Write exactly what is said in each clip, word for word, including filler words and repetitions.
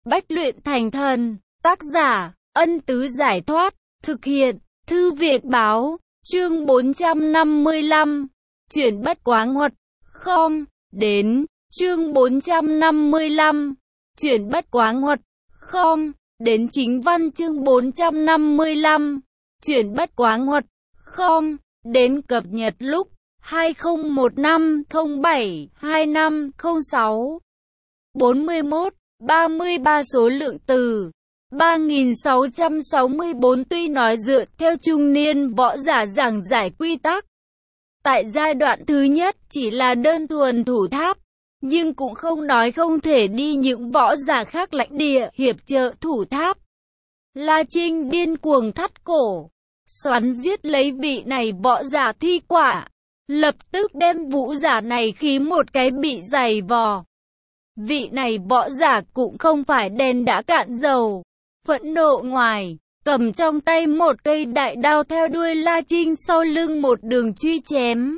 Bách luyện thành thần. Tác giả, Ân Tứ Giải Thoát. Thực hiện, Thư Viện Báo. Chương bốn trăm năm mươi lăm. Chuyện bất quá ngoặt. Không, đến. Chương bốn trăm năm mươi lăm. Chuyện bất quá ngoặt. Không, đến chính văn chương bốn trăm năm mươi lăm. Chuyện bất quá ngoặt. Không, đến cập nhật lúc hai không một năm không bảy hai năm không sáu. bốn mươi mốt, ba mươi ba số lượng từ ba nghìn sáu trăm sáu mươi bốn. Tuy nói dựa theo trung niên võ giả giảng giải quy tắc, tại giai đoạn thứ nhất chỉ là đơn thuần thủ tháp, nhưng cũng không nói không thể đi những võ giả khác lãnh địa hiệp trợ thủ tháp. La Trinh điên cuồng thắt cổ, xoắn giết lấy vị này võ giả thi quả, lập tức đem vũ giả này khí một cái bị giày vò. Vị này võ giả cũng không phải đèn đã cạn dầu, phẫn nộ ngoài, cầm trong tay một cây đại đao theo đuôi La Trinh sau lưng một đường truy chém.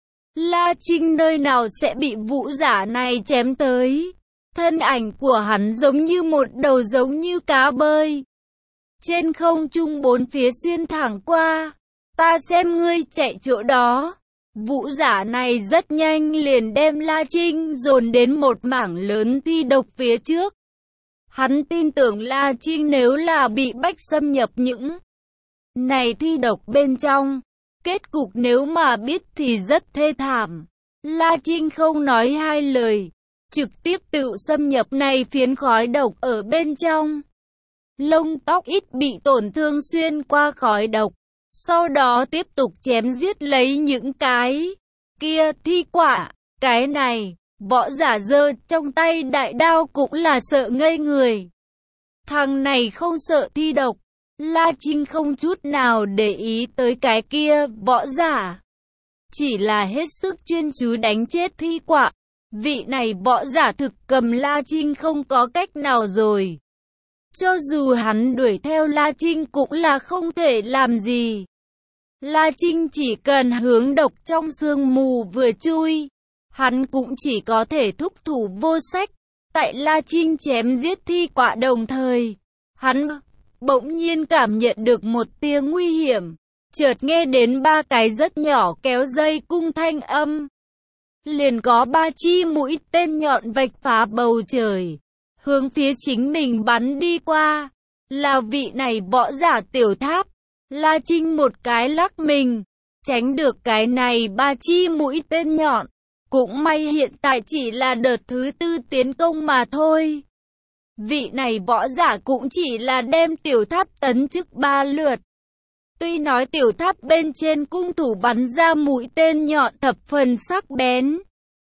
La Trinh nơi nào sẽ bị vũ giả này chém tới, thân ảnh của hắn giống như một đầu giống như cá bơi trên không trung bốn phía xuyên thẳng qua. Ta xem ngươi chạy chỗ đó. Vũ giả này rất nhanh liền đem La Trinh dồn đến một mảng lớn thi độc phía trước. Hắn tin tưởng La Trinh nếu là bị bách xâm nhập những này thi độc bên trong, kết cục nếu mà biết thì rất thê thảm. La Trinh không nói hai lời, trực tiếp tự xâm nhập này phiến khói độc ở bên trong. Lông tóc ít bị tổn thương xuyên qua khói độc, sau đó tiếp tục chém giết lấy những cái kia thi quả. Cái này, võ giả giơ trong tay đại đao cũng là sợ ngây người. Thằng này không sợ thi độc. La Trinh không chút nào để ý tới cái kia võ giả, chỉ là hết sức chuyên chú đánh chết thi quả. Vị này võ giả thực cầm La Trinh không có cách nào rồi. Cho dù hắn đuổi theo La Trinh cũng là không thể làm gì. La Trinh chỉ cần hướng độc trong sương mù vừa chui, hắn cũng chỉ có thể thúc thủ vô sách. Tại La Trinh chém giết thi quả đồng thời, hắn bỗng nhiên cảm nhận được một tia nguy hiểm. Chợt nghe đến ba cái rất nhỏ kéo dây cung thanh âm. Liền có ba chi mũi tên nhọn vạch phá bầu trời, hướng phía chính mình bắn đi qua. Là vị này võ giả tiểu tháp. La Trinh một cái lắc mình, tránh được cái này ba chi mũi tên nhọn. Cũng may hiện tại chỉ là đợt thứ tư tiến công mà thôi. Vị này võ giả cũng chỉ là đem tiểu tháp tấn chức ba lượt. Tuy nói tiểu tháp bên trên cung thủ bắn ra mũi tên nhọn thập phần sắc bén,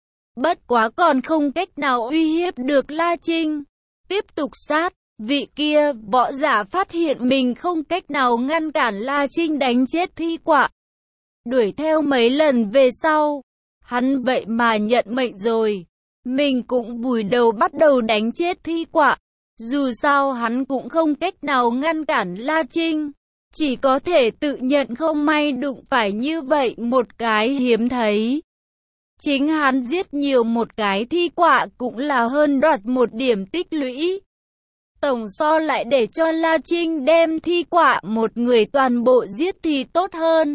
bất quá còn không cách nào uy hiếp được La Trinh. Tiếp tục sát, vị kia võ giả phát hiện mình không cách nào ngăn cản La Trinh đánh chết thi quả. Đuổi theo mấy lần về sau, hắn vậy mà nhận mệnh rồi. Mình cũng vùi đầu bắt đầu đánh chết thi quả. Dù sao hắn cũng không cách nào ngăn cản La Trinh, chỉ có thể tự nhận không may đụng phải như vậy một cái hiếm thấy. Chính hắn giết nhiều một cái thi quả cũng là hơn đoạt một điểm tích lũy. Tổng so lại để cho La Trinh đem thi quả một người toàn bộ giết thì tốt hơn.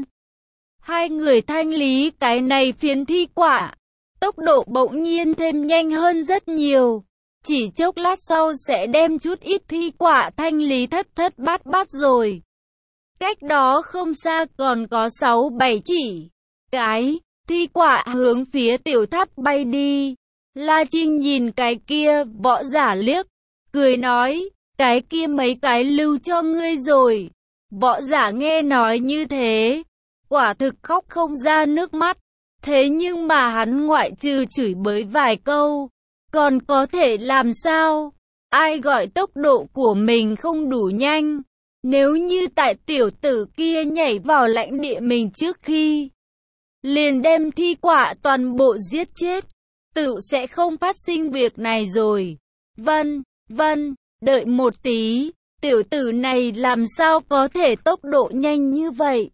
Hai người thanh lý cái này phiến thi quả, tốc độ bỗng nhiên thêm nhanh hơn rất nhiều. Chỉ chốc lát sau sẽ đem chút ít thi quả thanh lý thất thất bát bát rồi. Cách đó không xa còn có sáu bảy chỉ cái thi quả hướng phía tiểu tháp bay đi. La Trinh nhìn cái kia võ giả liếc, cười nói, cái kia mấy cái lưu cho ngươi rồi. Võ giả nghe nói như thế, quả thực khóc không ra nước mắt. Thế nhưng mà hắn ngoại trừ chửi bới vài câu, còn có thể làm sao? Ai gọi tốc độ của mình không đủ nhanh? Nếu như tại tiểu tử kia nhảy vào lãnh địa mình trước khi liền đem thi quả toàn bộ giết chết, tự sẽ không phát sinh việc này rồi. Vân, vân, đợi một tí, tiểu tử này làm sao có thể tốc độ nhanh như vậy?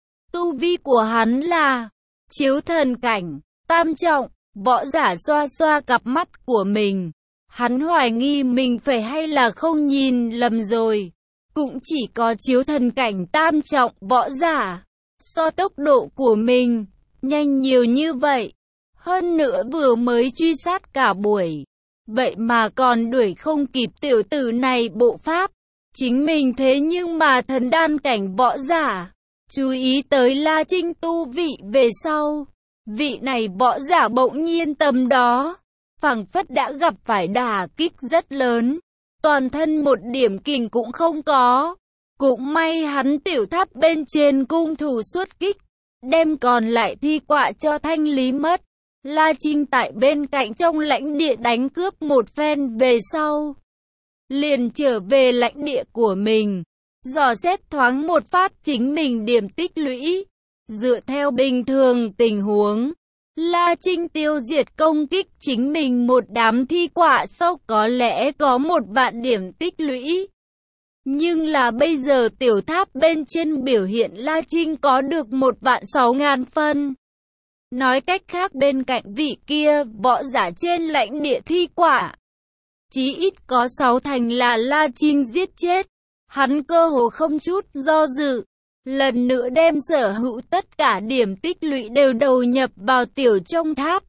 Tu vi của hắn là chiếu thần cảnh, tam trọng. Võ giả xoa xoa cặp mắt của mình, Hắn hoài nghi mình phải hay là không nhìn lầm rồi. Cũng chỉ có chiếu thần cảnh tam trọng võ giả. So tốc độ của mình, nhanh nhiều như vậy. Hơn nữa vừa mới truy sát cả buổi. Vậy mà còn đuổi không kịp tiểu tử này bộ pháp. Chính mình thế nhưng mà thần đan cảnh võ giả. Chú ý tới La Trinh tu vị về sau. Vị này võ giả bỗng nhiên tầm đó. Phảng phất đã gặp phải đả kích rất lớn. Toàn thân một điểm kình cũng không có. Cũng may hắn tiểu tháp bên trên cung thủ xuất kích. Đem còn lại thi quạ cho thanh lý mất. La Trinh tại bên cạnh trong lãnh địa đánh cướp một phen về sau. Liền trở về lãnh địa của mình. Dò xét thoáng một phát chính mình điểm tích lũy. Dựa theo bình thường tình huống. La Trinh tiêu diệt công kích chính mình một đám thi quạ sau có lẽ có một vạn điểm tích lũy. Nhưng là bây giờ tiểu tháp bên trên biểu hiện La Trinh có được một vạn sáu ngàn phân. Nói cách khác bên cạnh vị kia võ giả trên lãnh địa thi quạ. Chí ít có sáu thành là La Trinh giết chết. Hắn cơ hồ không chút do dự. Lần nữa đem sở hữu tất cả điểm tích lũy đều đầu nhập vào tiểu trong tháp.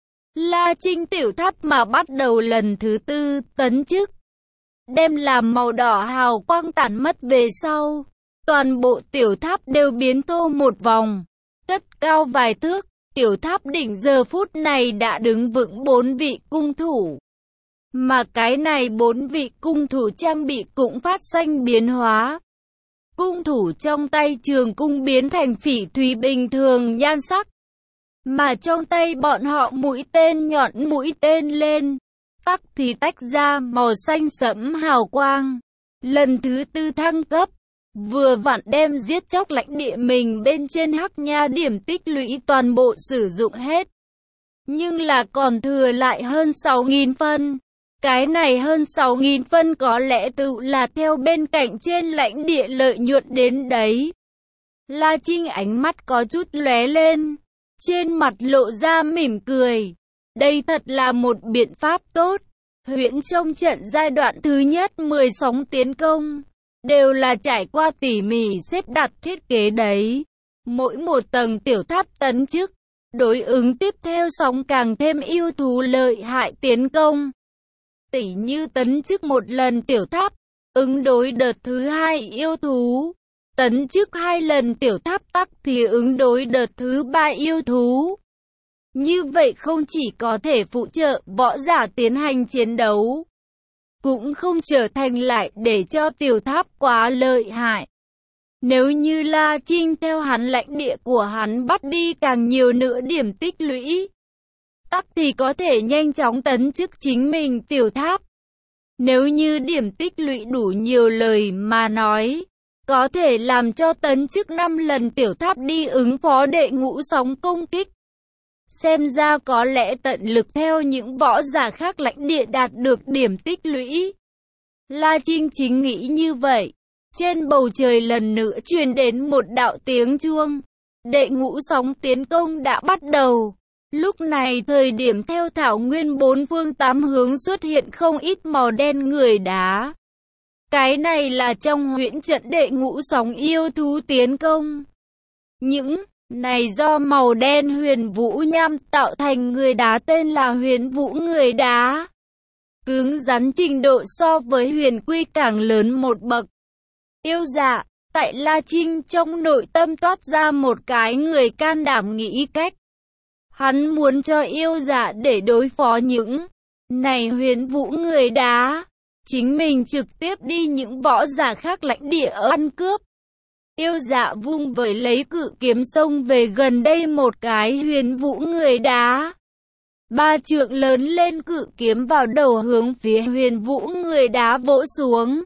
La Trinh tiểu tháp mà bắt đầu lần thứ tư tấn chức. Đem làm màu đỏ hào quang tản mất về sau. Toàn bộ tiểu tháp đều biến thô một vòng. Cất cao vài thước. Tiểu tháp đỉnh giờ phút này đã đứng vững bốn vị cung thủ. Mà cái này bốn vị cung thủ trang bị cũng phát sinh biến hóa. Cung thủ trong tay trường cung biến thành phỉ thúy bình thường nhan sắc. Mà trong tay bọn họ mũi tên nhọn mũi tên lên. Tắc thì tách ra màu xanh sẫm hào quang. Lần thứ tư thăng cấp. Vừa vặn đem giết chóc lãnh địa mình bên trên hắc nha điểm tích lũy toàn bộ sử dụng hết. Nhưng là còn thừa lại hơn sáu nghìn phân. Cái này hơn sáu nghìn phân có lẽ tự là theo bên cạnh trên lãnh địa lợi nhuận đến đấy. La Trinh ánh mắt có chút lóe lên. Trên mặt lộ ra mỉm cười. Đây thật là một biện pháp tốt. Huyễn trong trận giai đoạn thứ nhất mười sóng tiến công. Đều là trải qua tỉ mỉ xếp đặt thiết kế đấy. Mỗi một tầng tiểu tháp tấn chức. Đối ứng tiếp theo sóng càng thêm yêu thú lợi hại tiến công. Tỉ như tấn chức một lần tiểu tháp. Ứng đối đợt thứ hai yêu thú. Tấn chức hai lần tiểu tháp tắc thì ứng đối đợt thứ ba yêu thú. Như vậy không chỉ có thể phụ trợ võ giả tiến hành chiến đấu. Cũng không trở thành lại để cho tiểu tháp quá lợi hại. Nếu như La Trinh theo hắn lãnh địa của hắn bắt đi càng nhiều nữa điểm tích lũy. Tắc thì có thể nhanh chóng tấn chức chính mình tiểu tháp. Nếu như điểm tích lũy đủ nhiều lời mà nói. Có thể làm cho tấn chức năm lần tiểu tháp đi ứng phó đệ ngũ sóng công kích. Xem ra có lẽ tận lực theo những võ giả khác lãnh địa đạt được điểm tích lũy. La Trinh chính nghĩ như vậy. Trên bầu trời lần nữa truyền đến một đạo tiếng chuông. Đệ ngũ sóng tiến công đã bắt đầu. Lúc này thời điểm theo thảo nguyên bốn phương tám hướng xuất hiện không ít màu đen người đá. Cái này là trong huyễn trận đệ ngũ sóng yêu thú tiến công. Những này do màu đen huyền vũ nham tạo thành người đá tên là huyền vũ người đá. Cứng rắn trình độ so với huyền quy càng lớn một bậc. Yêu dạ, tại La Trinh trong nội tâm toát ra một cái người can đảm nghĩ cách. Hắn muốn cho yêu dạ để đối phó những này huyền vũ người đá. Chính mình trực tiếp đi những võ giả khác lãnh địa ăn cướp. Yêu dạ vung vẩy lấy cự kiếm xông về gần đây một cái huyền vũ người đá. Ba trượng lớn lên cự kiếm vào đầu hướng phía huyền vũ người đá vỗ xuống.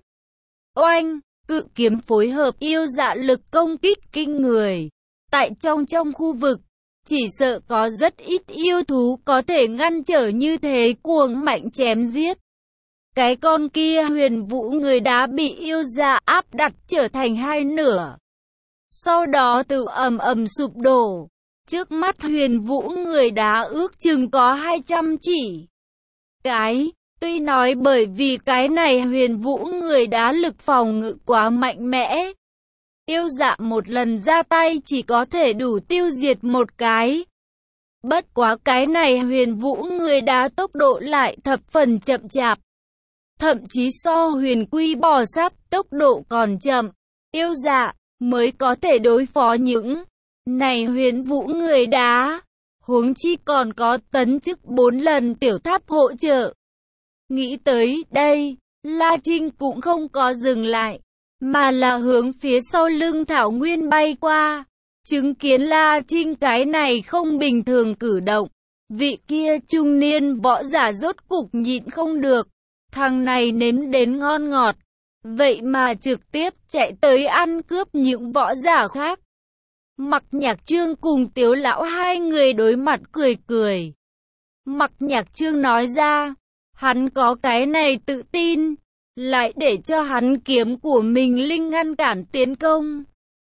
Oanh, cự kiếm phối hợp yêu dạ lực công kích kinh người. Tại trong trong khu vực, chỉ sợ có rất ít yêu thú có thể ngăn trở như thế cuồng mạnh chém giết. Cái con kia huyền vũ người đá bị yêu dạ áp đặt trở thành hai nửa. Sau đó tự ầm ầm sụp đổ. Trước mắt huyền vũ người đá ước chừng có hai trăm chỉ. Cái Tuy nói bởi vì cái này Huyền Vũ người đá lực phòng ngự quá mạnh mẽ. Yêu Dạ một lần ra tay chỉ có thể đủ tiêu diệt một cái. Bất quá cái này Huyền Vũ người đá tốc độ lại thập phần chậm chạp. Thậm chí so Huyền Quy bò sát tốc độ còn chậm. Yêu Dạ mới có thể đối phó những này Huyền Vũ người đá. Huống chi còn có tấn chức bốn lần tiểu tháp hỗ trợ. Nghĩ tới đây, La Trinh cũng không có dừng lại, mà là hướng phía sau lưng Thảo Nguyên bay qua. Chứng kiến La Trinh cái này không bình thường cử động, vị kia trung niên võ giả rốt cục nhịn không được. Thằng này nếm đến ngon ngọt, vậy mà trực tiếp chạy tới ăn cướp những võ giả khác. Mặc Nhạc Trương cùng Tiếu lão hai người đối mặt cười cười. Mặc Nhạc Trương nói ra, hắn có cái này tự tin, lại để cho hắn kiếm của mình linh ngăn cản tiến công.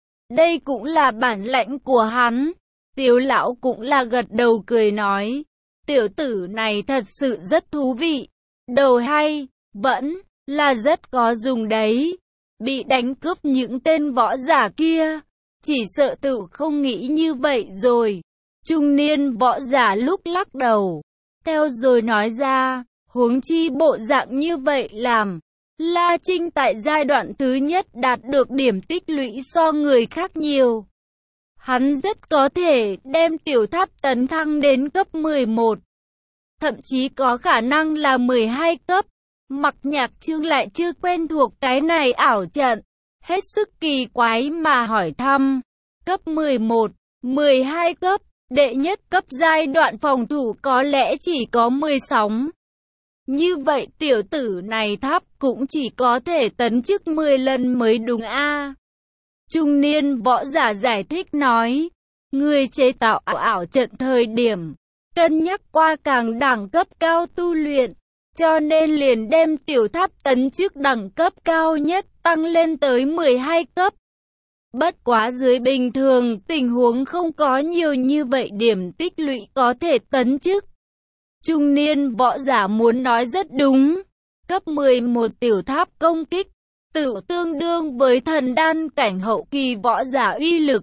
Đây cũng là bản lãnh của hắn. Tiếu lão cũng là gật đầu cười nói, tiểu tử này thật sự rất thú vị. Đầu hay, vẫn là rất có dùng đấy. Bị đánh cướp những tên võ giả kia, chỉ sợ tự không nghĩ như vậy rồi. Trung niên võ giả lúc lắc đầu, theo rồi nói ra, huống chi bộ dạng như vậy làm. La Trinh tại giai đoạn thứ nhất đạt được điểm tích lũy so người khác nhiều. Hắn rất có thể đem tiểu tháp tấn thăng đến cấp mười một. Thậm chí có khả năng là mười hai cấp. Mặc Nhạc Trương lại chưa quen thuộc cái này ảo trận. Hết sức kỳ quái mà hỏi thăm. Cấp mười một, mười hai cấp, đệ nhất cấp giai đoạn phòng thủ có lẽ chỉ có mười sáu. Như vậy tiểu tử này tháp cũng chỉ có thể tấn chức mười lần mới đúng a. Trung niên võ giả giải thích nói, người chế tạo ảo trận thời điểm, cân nhắc qua càng đẳng cấp cao tu luyện, cho nên liền đem tiểu tháp tấn chức đẳng cấp cao nhất tăng lên tới mười hai cấp. Bất quá dưới bình thường tình huống không có nhiều như vậy điểm tích lũy có thể tấn chức. Trung niên võ giả muốn nói rất đúng. Cấp mười một tiểu tháp công kích, tự tương đương với thần đan cảnh hậu kỳ võ giả uy lực.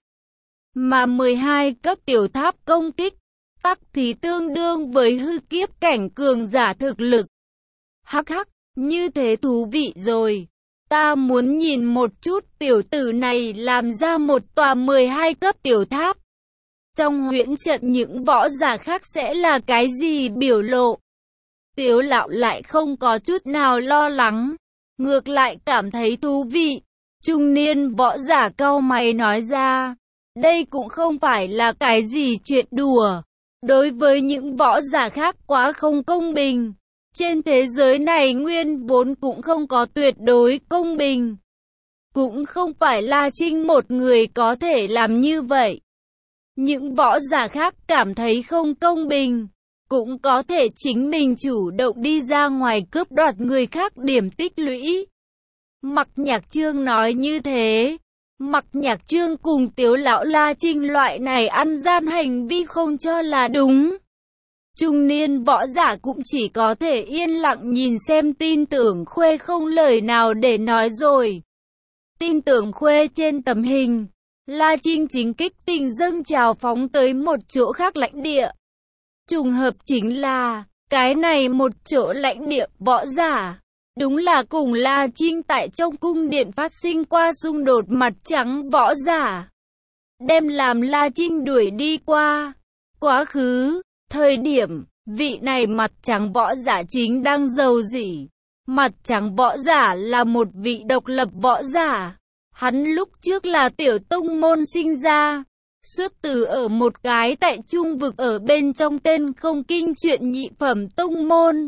Mà mười hai cấp tiểu tháp công kích, tắc thì tương đương với hư kiếp cảnh cường giả thực lực. Hắc hắc, như thế thú vị rồi. Ta muốn nhìn một chút tiểu tử này làm ra một tòa mười hai cấp tiểu tháp. Trong huyễn trận những võ giả khác sẽ là cái gì biểu lộ? Tiếu lão lại không có chút nào lo lắng, ngược lại cảm thấy thú vị. Trung niên võ giả cau mày nói ra, đây cũng không phải là cái gì chuyện đùa. Đối với những võ giả khác quá không công bình. Trên thế giới này nguyên vốn cũng không có tuyệt đối công bình. Cũng không phải La Trinh một người có thể làm như vậy. Những võ giả khác cảm thấy không công bình, cũng có thể chính mình chủ động đi ra ngoài cướp đoạt người khác điểm tích lũy. Mặc Nhạc Trương nói như thế. Mặc Nhạc Trương cùng Tiếu lão La Trinh loại này ăn gian hành vi không cho là đúng. Trung niên võ giả cũng chỉ có thể yên lặng nhìn xem, tin tưởng Khuê không lời nào để nói rồi. Tin tưởng Khuê trên tấm hình, La Trinh chính kích tình dâng trào phóng tới một chỗ khác lãnh địa. Trùng hợp chính là, cái này một chỗ lãnh địa võ giả, đúng là cùng La Trinh tại trong cung điện phát sinh qua xung đột mặt trắng võ giả. Đem làm La Trinh đuổi đi qua. Quá khứ, thời điểm, vị này mặt trắng võ giả chính đang giàu dỉ. Mặt trắng võ giả là một vị độc lập võ giả. Hắn lúc trước là tiểu tông môn sinh ra, xuất từ ở một cái tại trung vực ở bên trong tên không kinh chuyện nhị phẩm tông môn.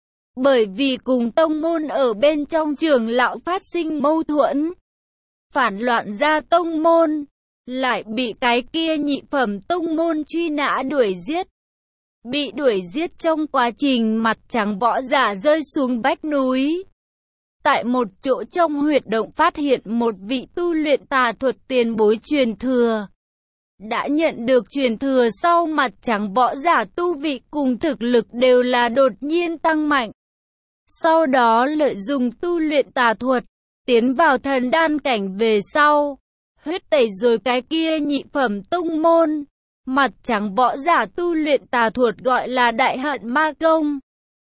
Bởi vì cùng tông môn ở bên trong trường lão phát sinh mâu thuẫn, phản loạn ra tông môn, lại bị cái kia nhị phẩm tông môn truy nã đuổi giết. Bị đuổi giết trong quá trình mặt trắng võ giả rơi xuống vách núi. Tại một chỗ trong huyệt động phát hiện một vị tu luyện tà thuật tiền bối truyền thừa. Đã nhận được truyền thừa sau, mặt trắng võ giả tu vị cùng thực lực đều là đột nhiên tăng mạnh. Sau đó lợi dụng tu luyện tà thuật, tiến vào thần đan cảnh về sau, huyết tẩy rồi cái kia nhị phẩm tông môn. Mặt trắng võ giả tu luyện tà thuật gọi là đại hận ma công.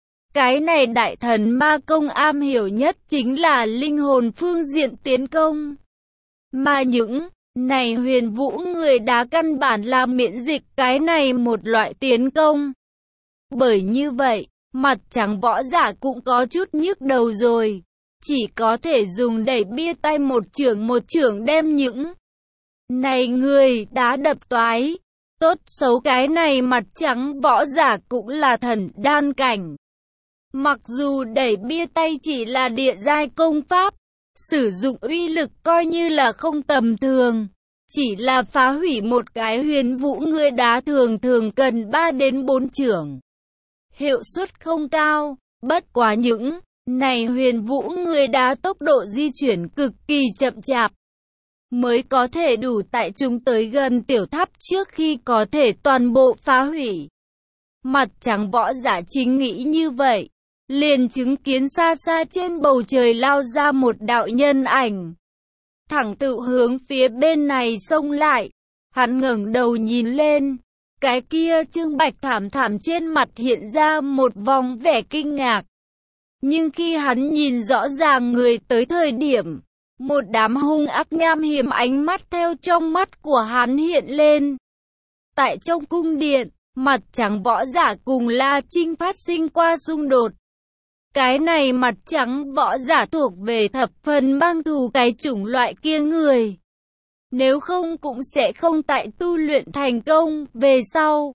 Cái này đại thần ma công am hiểu nhất chính là linh hồn phương diện tiến công. Mà những này huyền vũ người đá căn bản là miễn dịch cái này một loại tiến công. Bởi như vậy, mặt trắng võ giả cũng có chút nhức đầu rồi. Chỉ có thể dùng đẩy bia tay một chưởng một chưởng đem những này người đá đập toái. Tốt xấu cái này mặt trắng võ giả cũng là thần đan cảnh. Mặc dù đẩy bia tay chỉ là địa giai công pháp, sử dụng uy lực coi như là không tầm thường. Chỉ là phá hủy một cái huyền vũ người đá thường thường cần ba đến bốn chưởng. Hiệu suất không cao, bất quá những này huyền vũ người đá tốc độ di chuyển cực kỳ chậm chạp. Mới có thể đủ tại chúng tới gần tiểu tháp trước khi có thể toàn bộ phá hủy. Mặt trắng võ giả chính nghĩ như vậy. Liền chứng kiến xa xa trên bầu trời lao ra một đạo nhân ảnh. Thẳng tự hướng phía bên này xông lại. Hắn ngẩng đầu nhìn lên. Cái kia Trương Bạch thảm thảm trên mặt hiện ra một vòng vẻ kinh ngạc. Nhưng khi hắn nhìn rõ ràng người tới thời điểm, một đám hung ác nham hiểm ánh mắt theo trong mắt của hắn hiện lên. Tại trong cung điện, mặt trắng võ giả cùng La Trinh phát sinh qua xung đột. Cái này mặt trắng võ giả thuộc về thập phần mang thù cái chủng loại kia người. Nếu không cũng sẽ không tại tu luyện thành công về sau.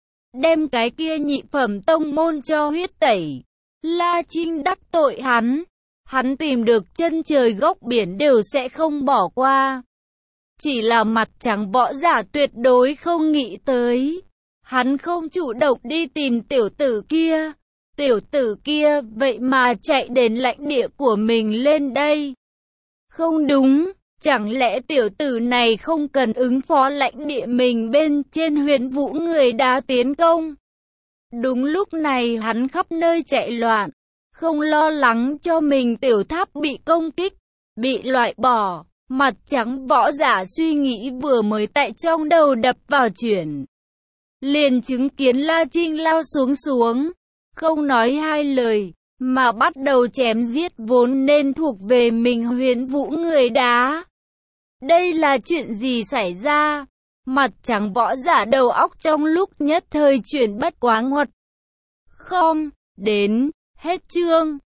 Đem cái kia nhị phẩm tông môn cho huyết tẩy. La Trinh đắc tội hắn. Hắn tìm được chân trời góc biển đều sẽ không bỏ qua. Chỉ là mặt trắng võ giả tuyệt đối không nghĩ tới. Hắn không chủ động đi tìm tiểu tử kia. Tiểu tử kia vậy mà chạy đến lãnh địa của mình lên đây. Không đúng, chẳng lẽ tiểu tử này không cần ứng phó lãnh địa mình bên trên huyền vũ người đá tiến công? Đúng lúc này hắn khắp nơi chạy loạn, không lo lắng cho mình tiểu tháp bị công kích, bị loại bỏ. Mặt trắng võ giả suy nghĩ vừa mới tại trong đầu đập vào chuyển. Liền chứng kiến La Trinh lao xuống xuống. Không nói hai lời, mà bắt đầu chém giết vốn nên thuộc về mình huyền vũ người đá. Đây là chuyện gì xảy ra? Mặt trắng võ giả đầu óc trong lúc nhất thời chuyển bất quá ngoặt. Không, đến, hết chương.